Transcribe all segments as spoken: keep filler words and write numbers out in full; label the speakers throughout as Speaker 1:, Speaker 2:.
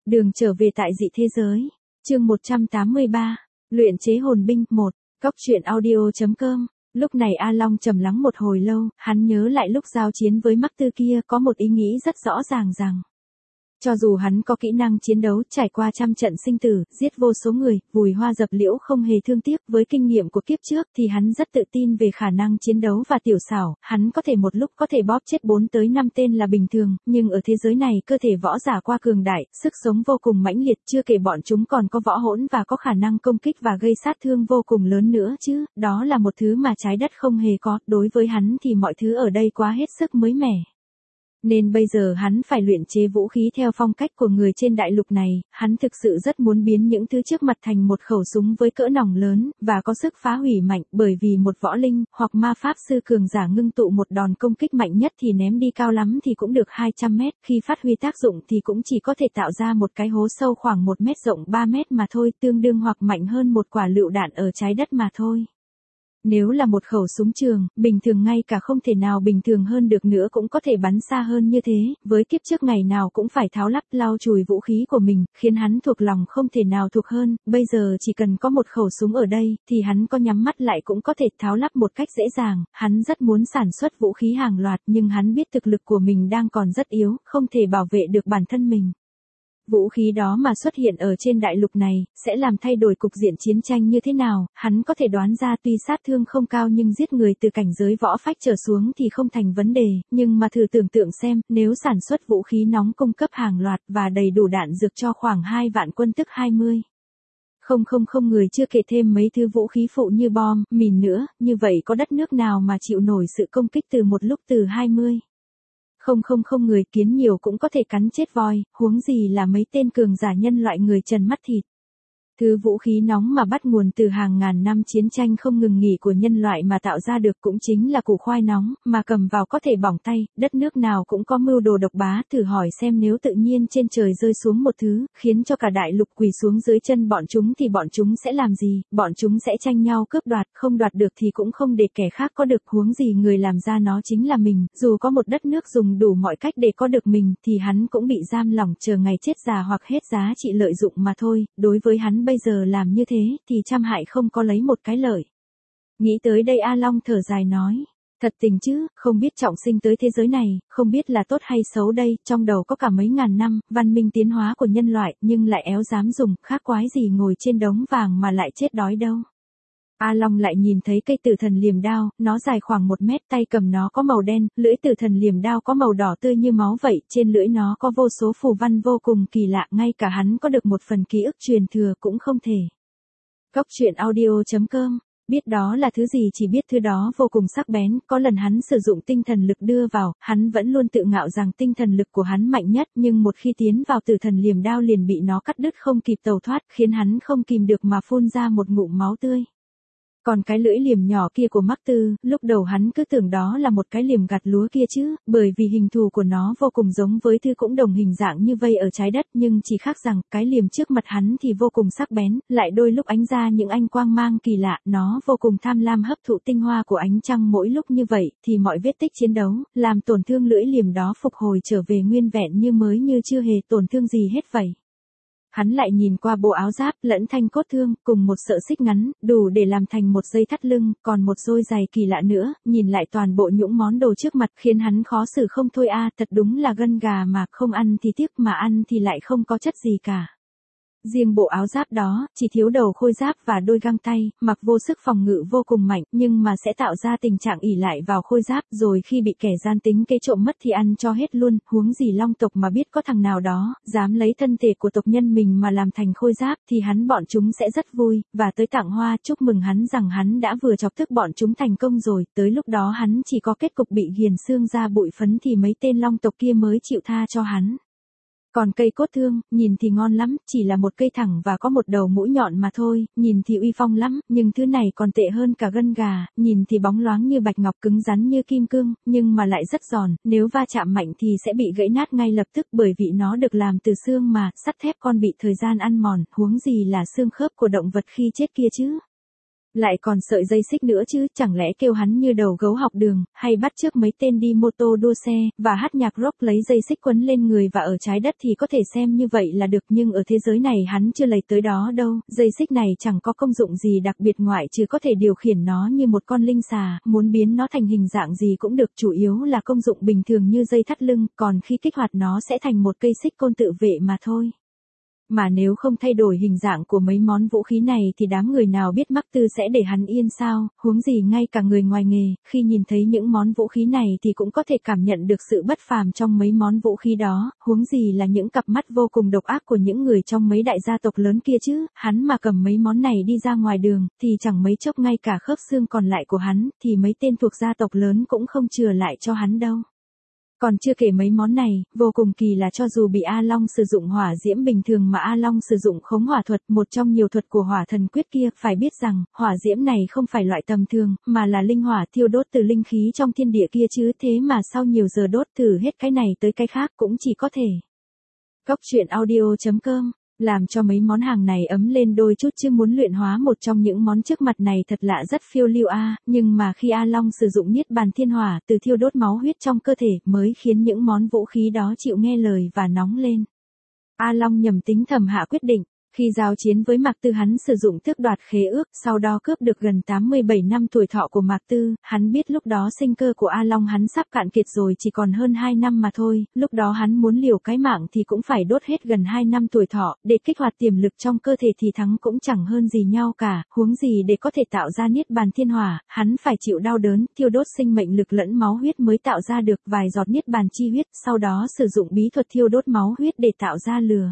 Speaker 1: Đường trở về tại dị thế giới. Chương một trăm tám mươi ba. Luyện chế hồn binh một. Cóc truyện audio chấm com. Lúc này A Long trầm lắng một hồi lâu, hắn nhớ lại lúc giao chiến với Mắc Tư kia có một ý nghĩ rất rõ ràng rằng cho dù hắn có kỹ năng chiến đấu trải qua trăm trận sinh tử, giết vô số người, vùi hoa dập liễu không hề thương tiếc với kinh nghiệm của kiếp trước thì hắn rất tự tin về khả năng chiến đấu và tiểu xảo, hắn có thể một lúc có thể bóp chết bốn tới năm tên là bình thường, nhưng ở thế giới này cơ thể võ giả qua cường đại, sức sống vô cùng mãnh liệt, chưa kể bọn chúng còn có võ hỗn và có khả năng công kích và gây sát thương vô cùng lớn nữa chứ, đó là một thứ mà trái đất không hề có, đối với hắn thì mọi thứ ở đây quá hết sức mới mẻ. Nên bây giờ hắn phải luyện chế vũ khí theo phong cách của người trên đại lục này, hắn thực sự rất muốn biến những thứ trước mặt thành một khẩu súng với cỡ nòng lớn, và có sức phá hủy mạnh, bởi vì một võ linh, hoặc ma pháp sư cường giả ngưng tụ một đòn công kích mạnh nhất thì ném đi cao lắm thì cũng được hai trăm mét, khi phát huy tác dụng thì cũng chỉ có thể tạo ra một cái hố sâu khoảng một mét rộng ba mét mà thôi, tương đương hoặc mạnh hơn một quả lựu đạn ở trái đất mà thôi. Nếu là một khẩu súng trường, bình thường ngay cả không thể nào bình thường hơn được nữa cũng có thể bắn xa hơn như thế, với kiếp trước ngày nào cũng phải tháo lắp lau chùi vũ khí của mình, khiến hắn thuộc lòng không thể nào thuộc hơn, bây giờ chỉ cần có một khẩu súng ở đây, thì hắn có nhắm mắt lại cũng có thể tháo lắp một cách dễ dàng, hắn rất muốn sản xuất vũ khí hàng loạt nhưng hắn biết thực lực của mình đang còn rất yếu, không thể bảo vệ được bản thân mình. Vũ khí đó mà xuất hiện ở trên đại lục này, sẽ làm thay đổi cục diện chiến tranh như thế nào, hắn có thể đoán ra tuy sát thương không cao nhưng giết người từ cảnh giới võ phách trở xuống thì không thành vấn đề, nhưng mà thử tưởng tượng xem, nếu sản xuất vũ khí nóng cung cấp hàng loạt và đầy đủ đạn dược cho khoảng hai vạn quân tức hai mươi. Không không không người chưa kể thêm mấy thứ vũ khí phụ như bom, mìn nữa, như vậy có đất nước nào mà chịu nổi sự công kích từ một lúc từ hai mươi. Không không không người kiến nhiều cũng có thể cắn chết voi, huống gì là mấy tên cường giả nhân loại người trần mắt thịt. Thứ vũ khí nóng mà bắt nguồn từ hàng ngàn năm chiến tranh không ngừng nghỉ của nhân loại mà tạo ra được cũng chính là củ khoai nóng, mà cầm vào có thể bỏng tay, đất nước nào cũng có mưu đồ độc bá, thử hỏi xem nếu tự nhiên trên trời rơi xuống một thứ, khiến cho cả đại lục quỳ xuống dưới chân bọn chúng thì bọn chúng sẽ làm gì, bọn chúng sẽ tranh nhau cướp đoạt, không đoạt được thì cũng không để kẻ khác có được, huống gì người làm ra nó chính là mình, dù có một đất nước dùng đủ mọi cách để có được mình, thì hắn cũng bị giam lỏng chờ ngày chết già hoặc hết giá trị lợi dụng mà thôi, đối với hắn bây giờ làm như thế, thì trăm hại không có lấy một cái lợi. Nghĩ tới đây A Long thở dài nói, thật tình chứ, không biết trọng sinh tới thế giới này, không biết là tốt hay xấu đây, trong đầu có cả mấy ngàn năm, văn minh tiến hóa của nhân loại, nhưng lại éo dám dùng, khác quái gì ngồi trên đống vàng mà lại chết đói đâu. A Long lại nhìn thấy cây tử thần liềm đao, nó dài khoảng một mét, tay cầm nó có màu đen, lưỡi tử thần liềm đao có màu đỏ tươi như máu vậy, trên lưỡi nó có vô số phù văn vô cùng kỳ lạ, ngay cả hắn có được một phần ký ức truyền thừa cũng không thể. Cóc truyện audio chấm com. Biết đó là thứ gì chỉ biết thứ đó vô cùng sắc bén, có lần hắn sử dụng tinh thần lực đưa vào, hắn vẫn luôn tự ngạo rằng tinh thần lực của hắn mạnh nhất, nhưng một khi tiến vào tử thần liềm đao liền bị nó cắt đứt không kịp tẩu thoát, khiến hắn không kìm được mà phun ra một ngụm máu tươi. Còn cái lưỡi liềm nhỏ kia của Mắc Tư, lúc đầu hắn cứ tưởng đó là một cái liềm gặt lúa kia chứ, bởi vì hình thù của nó vô cùng giống với thứ cũng đồng hình dạng như vây ở trái đất, nhưng chỉ khác rằng, cái liềm trước mặt hắn thì vô cùng sắc bén, lại đôi lúc ánh ra những ánh quang mang kỳ lạ, nó vô cùng tham lam hấp thụ tinh hoa của ánh trăng mỗi lúc như vậy, thì mọi vết tích chiến đấu, làm tổn thương lưỡi liềm đó phục hồi trở về nguyên vẹn như mới như chưa hề tổn thương gì hết vậy. Hắn lại nhìn qua bộ áo giáp lẫn thanh cốt thương, cùng một sợi xích ngắn, đủ để làm thành một dây thắt lưng, còn một đôi giày kỳ lạ nữa, nhìn lại toàn bộ những món đồ trước mặt khiến hắn khó xử không thôi a, thật đúng là gân gà mà không ăn thì tiếc mà ăn thì lại không có chất gì cả. Riêng bộ áo giáp đó, chỉ thiếu đầu khôi giáp và đôi găng tay, mặc vô sức phòng ngự vô cùng mạnh, nhưng mà sẽ tạo ra tình trạng ỷ lại vào khôi giáp, rồi khi bị kẻ gian tính kế trộm mất thì ăn cho hết luôn, huống gì Long tộc mà biết có thằng nào đó, dám lấy thân thể của tộc nhân mình mà làm thành khôi giáp, thì hắn bọn chúng sẽ rất vui, và tới tặng hoa chúc mừng hắn rằng hắn đã vừa chọc tức bọn chúng thành công rồi, tới lúc đó hắn chỉ có kết cục bị ghiền xương ra bụi phấn thì mấy tên Long tộc kia mới chịu tha cho hắn. Còn cây cốt thương, nhìn thì ngon lắm, chỉ là một cây thẳng và có một đầu mũi nhọn mà thôi, nhìn thì uy phong lắm, nhưng thứ này còn tệ hơn cả gân gà, nhìn thì bóng loáng như bạch ngọc, cứng rắn như kim cương, nhưng mà lại rất giòn, nếu va chạm mạnh thì sẽ bị gãy nát ngay lập tức, bởi vì nó được làm từ xương mà, sắt thép còn bị thời gian ăn mòn, huống gì là xương khớp của động vật khi chết kia chứ. Lại còn sợi dây xích nữa chứ, chẳng lẽ kêu hắn như đầu gấu học đường, hay bắt chước mấy tên đi mô tô đua xe, và hát nhạc rock lấy dây xích quấn lên người và ở trái đất thì có thể xem như vậy là được, nhưng ở thế giới này hắn chưa lầy tới đó đâu, dây xích này chẳng có công dụng gì đặc biệt ngoại trừ có thể điều khiển nó như một con linh xà, muốn biến nó thành hình dạng gì cũng được, chủ yếu là công dụng bình thường như dây thắt lưng, còn khi kích hoạt nó sẽ thành một cây xích côn tự vệ mà thôi. Mà nếu không thay đổi hình dạng của mấy món vũ khí này thì đám người nào biết Mắc Tư sẽ để hắn yên sao, huống gì ngay cả người ngoài nghề, khi nhìn thấy những món vũ khí này thì cũng có thể cảm nhận được sự bất phàm trong mấy món vũ khí đó, huống gì là những cặp mắt vô cùng độc ác của những người trong mấy đại gia tộc lớn kia chứ, hắn mà cầm mấy món này đi ra ngoài đường, thì chẳng mấy chốc ngay cả khớp xương còn lại của hắn, thì mấy tên thuộc gia tộc lớn cũng không chừa lại cho hắn đâu. Còn chưa kể mấy món này, vô cùng kỳ là cho dù bị A Long sử dụng hỏa diễm bình thường mà A Long sử dụng khống hỏa thuật, một trong nhiều thuật của hỏa thần quyết kia, phải biết rằng, hỏa diễm này không phải loại tầm thường, mà là linh hỏa thiêu đốt từ linh khí trong thiên địa kia chứ, thế mà sau nhiều giờ đốt thử hết cái này tới cái khác cũng chỉ có thể. Cóc truyện audio chấm com làm cho mấy món hàng này ấm lên đôi chút chứ muốn luyện hóa một trong những món trước mặt này thật lạ rất phiêu lưu a, nhưng mà khi A Long sử dụng niết bàn thiên hỏa từ thiêu đốt máu huyết trong cơ thể mới khiến những món vũ khí đó chịu nghe lời và nóng lên. A Long nhầm tính thầm hạ quyết định. Khi giao chiến với Mạc Tư hắn sử dụng tước đoạt khế ước, sau đó cướp được gần tám mươi bảy năm tuổi thọ của Mạc Tư, hắn biết lúc đó sinh cơ của A Long hắn sắp cạn kiệt rồi, chỉ còn hơn hai năm mà thôi, lúc đó hắn muốn liều cái mạng thì cũng phải đốt hết gần hai năm tuổi thọ, để kích hoạt tiềm lực trong cơ thể thì thắng cũng chẳng hơn gì nhau cả, huống gì để có thể tạo ra niết bàn thiên hỏa, hắn phải chịu đau đớn, thiêu đốt sinh mệnh lực lẫn máu huyết mới tạo ra được vài giọt niết bàn chi huyết, sau đó sử dụng bí thuật thiêu đốt máu huyết để tạo ra lửa.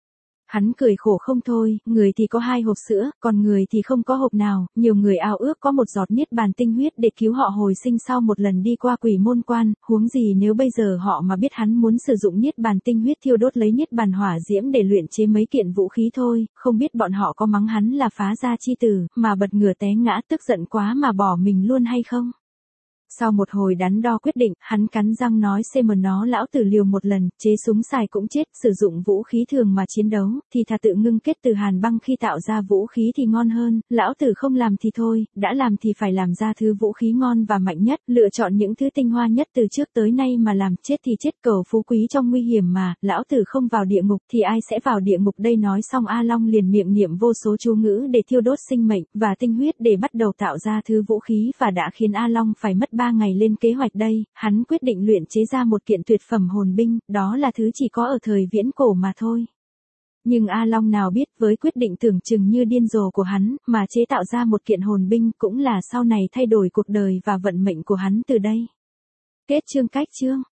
Speaker 1: Hắn cười khổ không thôi, người thì có hai hộp sữa, còn người thì không có hộp nào, nhiều người ao ước có một giọt niết bàn tinh huyết để cứu họ hồi sinh sau một lần đi qua quỷ môn quan, huống gì nếu bây giờ họ mà biết hắn muốn sử dụng niết bàn tinh huyết thiêu đốt lấy niết bàn hỏa diễm để luyện chế mấy kiện vũ khí thôi, không biết bọn họ có mắng hắn là phá gia chi tử, mà bật ngửa té ngã tức giận quá mà bỏ mình luôn hay không? Sau một hồi đắn đo quyết định, hắn cắn răng nói xem mà nó lão tử liều một lần, chế súng xài cũng chết, sử dụng vũ khí thường mà chiến đấu, thì thà tự ngưng kết từ hàn băng khi tạo ra vũ khí thì ngon hơn, lão tử không làm thì thôi, đã làm thì phải làm ra thứ vũ khí ngon và mạnh nhất, lựa chọn những thứ tinh hoa nhất từ trước tới nay mà làm, chết thì chết cầu phú quý trong nguy hiểm mà, lão tử không vào địa ngục thì ai sẽ vào địa ngục đây. Nói xong A Long liền miệng niệm vô số chú ngữ để thiêu đốt sinh mệnh, và tinh huyết để bắt đầu tạo ra thứ vũ khí và đã khiến A Long phải mất ba ngày lên kế hoạch đây, hắn quyết định luyện chế ra một kiện tuyệt phẩm hồn binh, đó là thứ chỉ có ở thời viễn cổ mà thôi. Nhưng A Long nào biết với quyết định tưởng chừng như điên rồ của hắn, mà chế tạo ra một kiện hồn binh cũng là sau này thay đổi cuộc đời và vận mệnh của hắn từ đây. Kết chương cách chương.